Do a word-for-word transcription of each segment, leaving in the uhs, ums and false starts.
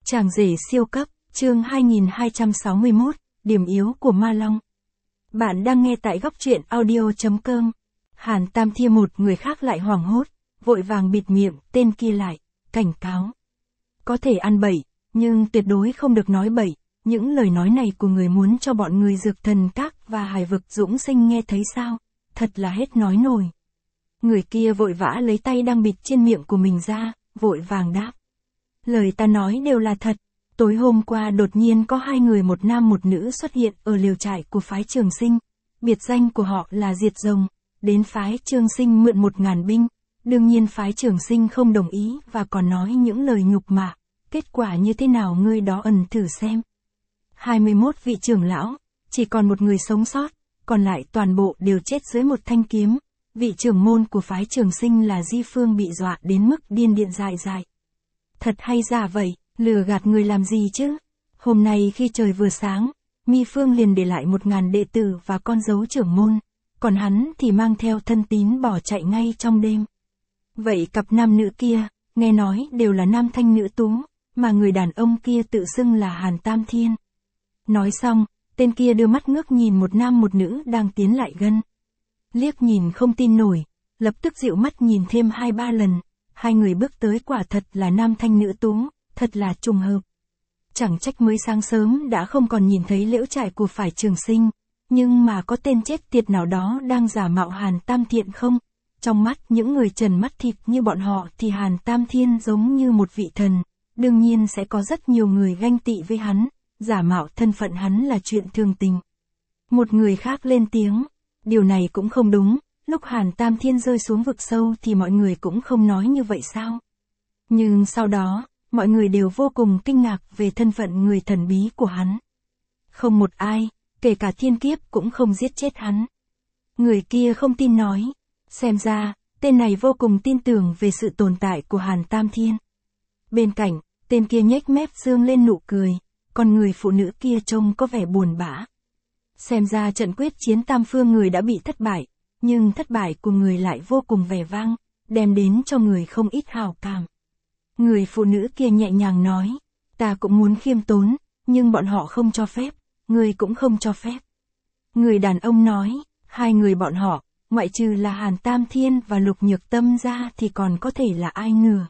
Chàng rể siêu cấp, chương hai nghìn hai trăm sáu mươi mốt, điểm yếu của Ma Long. Bạn đang nghe tại góc truyện audio chấm com. Hàn Tam Thiên một người khác lại hoảng hốt, vội vàng bịt miệng, tên kia lại, cảnh cáo. Có thể ăn bậy, nhưng tuyệt đối không được nói bậy, những lời nói này của người muốn cho bọn người Dược Thần Các và Hải Vực Dũng Sinh nghe thấy sao, thật là hết nói nổi. Người kia vội vã lấy tay đang bịt trên miệng của mình ra, vội vàng đáp. Lời ta nói đều là thật. Tối hôm qua đột nhiên có hai người một nam một nữ xuất hiện ở liều trại của phái Trường Sinh. Biệt danh của họ là Diệt Rồng. Đến phái Trường Sinh mượn một ngàn binh. Đương nhiên phái Trường Sinh không đồng ý và còn nói những lời nhục mạ. Kết quả như thế nào ngươi đó ẩn thử xem. hai mươi mốt vị trưởng lão, chỉ còn một người sống sót, còn lại toàn bộ đều chết dưới một thanh kiếm. Vị trưởng môn của phái Trường Sinh là Di Phương bị dọa đến mức điên điện dại dại. Thật hay giả vậy, lừa gạt người làm gì chứ? Hôm nay khi trời vừa sáng, Mi Phương liền để lại một ngàn đệ tử và con dấu trưởng môn, còn hắn thì mang theo thân tín bỏ chạy ngay trong đêm. Vậy cặp nam nữ kia, nghe nói đều là nam thanh nữ tú, mà người đàn ông kia tự xưng là Hàn Tam Thiên. Nói xong, tên kia đưa mắt ngước nhìn một nam một nữ đang tiến lại gần. Liếc nhìn không tin nổi, lập tức dịu mắt nhìn thêm hai ba lần. Hai người bước tới quả thật là nam thanh nữ tú, thật là trùng hợp. Chẳng trách mới sáng sớm đã không còn nhìn thấy liễu trại của phái Trường Sinh, nhưng mà có tên chết tiệt nào đó đang giả mạo Hàn Tam Thiện không? Trong mắt những người trần mắt thịt như bọn họ thì Hàn Tam Thiên giống như một vị thần, đương nhiên sẽ có rất nhiều người ganh tị với hắn, giả mạo thân phận hắn là chuyện thường tình. Một người khác lên tiếng, điều này cũng không đúng. Lúc Hàn Tam Thiên rơi xuống vực sâu thì mọi người cũng không nói như vậy sao? Nhưng sau đó, mọi người đều vô cùng kinh ngạc về thân phận người thần bí của hắn. Không một ai, kể cả thiên kiếp cũng không giết chết hắn. Người kia không tin nói, xem ra, tên này vô cùng tin tưởng về sự tồn tại của Hàn Tam Thiên. Bên cạnh, tên kia nhếch mép dương lên nụ cười, còn người phụ nữ kia trông có vẻ buồn bã. Xem ra trận quyết chiến tam phương người đã bị thất bại. Nhưng thất bại của người lại vô cùng vẻ vang, đem đến cho người không ít hào cảm. Người phụ nữ kia nhẹ nhàng nói, ta cũng muốn khiêm tốn, nhưng bọn họ không cho phép, người cũng không cho phép. Người đàn ông nói, hai người bọn họ, ngoại trừ là Hàn Tam Thiên và Lục Nhược Tâm ra thì còn có thể là ai nữa.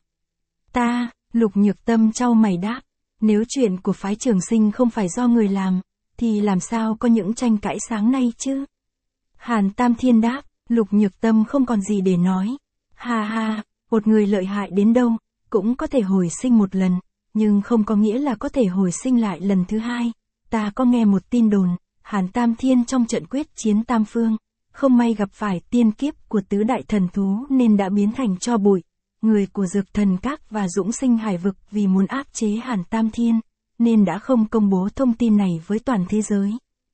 Ta, Lục Nhược Tâm chau mày đáp, nếu chuyện của phái Trường Sinh không phải do người làm, thì làm sao có những tranh cãi sáng nay chứ? Hàn Tam Thiên đáp, Lục Nhược Tâm không còn gì để nói. Ha ha, một người lợi hại đến đâu, cũng có thể hồi sinh một lần, nhưng không có nghĩa là có thể hồi sinh lại lần thứ hai. Ta có nghe một tin đồn, Hàn Tam Thiên trong trận quyết chiến tam phương, không may gặp phải tiên kiếp của tứ đại thần thú nên đã biến thành tro bụi. Người của Dược Thần Các và Dũng Sinh Hải Vực vì muốn áp chế Hàn Tam Thiên, nên đã không công bố thông tin này với toàn thế giới.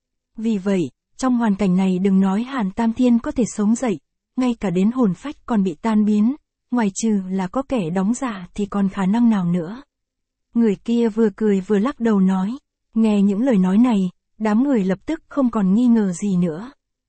Vì vậy, trong hoàn cảnh này đừng nói Hàn Tam Thiên có thể sống dậy, ngay cả đến hồn phách còn bị tan biến, ngoài trừ là có kẻ đóng giả thì còn khả năng nào nữa. Người kia vừa cười vừa lắc đầu nói, nghe những lời nói này, đám người lập tức không còn nghi ngờ gì nữa.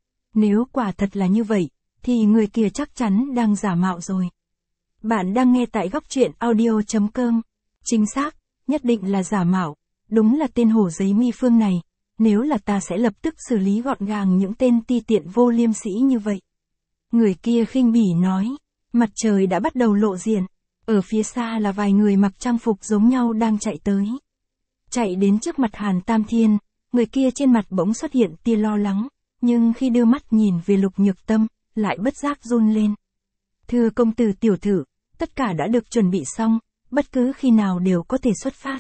Nếu quả thật là như vậy, thì người kia chắc chắn đang giả mạo rồi. Bạn đang nghe tại góc truyện audio chấm com. Chính xác, nhất định là giả mạo, đúng là tên hổ giấy Mi Phương này. Nếu là ta sẽ lập tức xử lý gọn gàng những tên ti tiện vô liêm sĩ như vậy. Người kia khinh bỉ nói, mặt trời đã bắt đầu lộ diện, ở phía xa là vài người mặc trang phục giống nhau đang chạy tới. Chạy đến trước mặt Hàn Tam Thiên, người kia trên mặt bỗng xuất hiện tia lo lắng, nhưng khi đưa mắt nhìn về Lục Nhược Tâm, lại bất giác run lên. Thưa công tử tiểu thử, tất cả đã được chuẩn bị xong, bất cứ khi nào đều có thể xuất phát.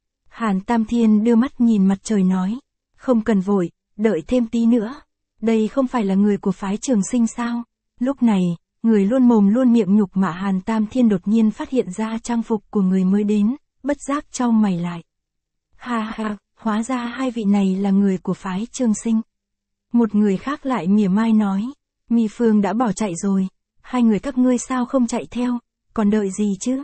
Hàn Tam Thiên đưa mắt nhìn mặt trời nói. Không cần vội, đợi thêm tí nữa. Đây không phải là người của phái Trường Sinh sao? Lúc này, người luôn mồm luôn miệng nhục mạ Hàn Tam Thiên đột nhiên phát hiện ra trang phục của người mới đến, bất giác chau mày lại. Ha ha, hóa ra hai vị này là người của phái Trường Sinh. Một người khác lại mỉa mai nói, Mi Phương đã bỏ chạy rồi, hai người các ngươi sao không chạy theo, còn đợi gì chứ?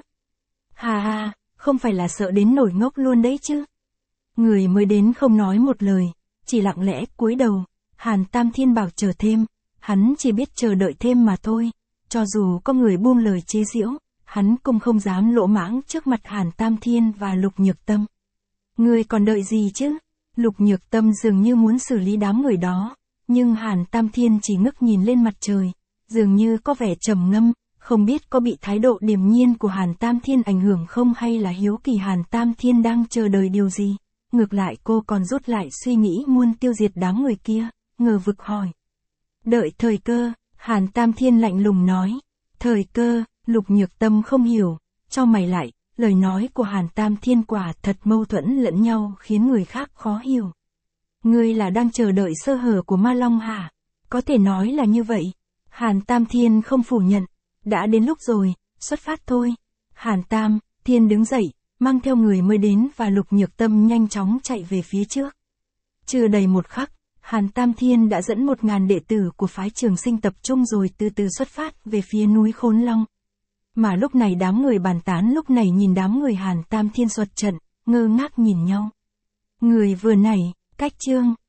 Ha ha, không phải là sợ đến nổi ngốc luôn đấy chứ? Người mới đến không nói một lời, chỉ lặng lẽ cúi đầu. Hàn Tam Thiên bảo chờ thêm, hắn chỉ biết chờ đợi thêm mà thôi. Cho dù có người buông lời chế giễu, hắn cũng không dám lỗ mãng trước mặt Hàn Tam Thiên và Lục Nhược Tâm. Ngươi còn đợi gì chứ? Lục Nhược Tâm dường như muốn xử lý đám người đó, nhưng Hàn Tam Thiên chỉ ngước nhìn lên mặt trời, dường như có vẻ trầm ngâm, không biết có bị thái độ điềm nhiên của Hàn Tam Thiên ảnh hưởng không hay là hiếu kỳ Hàn Tam Thiên đang chờ đợi điều gì. Ngược lại cô còn rút lại suy nghĩ muốn tiêu diệt đám người kia, ngờ vực hỏi. Đợi thời cơ, Hàn Tam Thiên lạnh lùng nói. Thời cơ, Lục Nhược Tâm không hiểu, cho mày lại, lời nói của Hàn Tam Thiên quả thật mâu thuẫn lẫn nhau khiến người khác khó hiểu. Ngươi là đang chờ đợi sơ hở của Ma Long hả? Có thể nói là như vậy. Hàn Tam Thiên không phủ nhận. Đã đến lúc rồi, xuất phát thôi. Hàn Tam Thiên đứng dậy, mang theo người mới đến và Lục Nhược Tâm nhanh chóng chạy về phía trước. Chưa đầy một khắc, Hàn Tam Thiên đã dẫn một ngàn đệ tử của phái Trường Sinh tập trung rồi từ từ xuất phát về phía núi Khốn Long. Mà lúc này đám người bàn tán lúc này nhìn đám người Hàn Tam Thiên xuất trận, ngơ ngác nhìn nhau. Người vừa nãy, cách Trương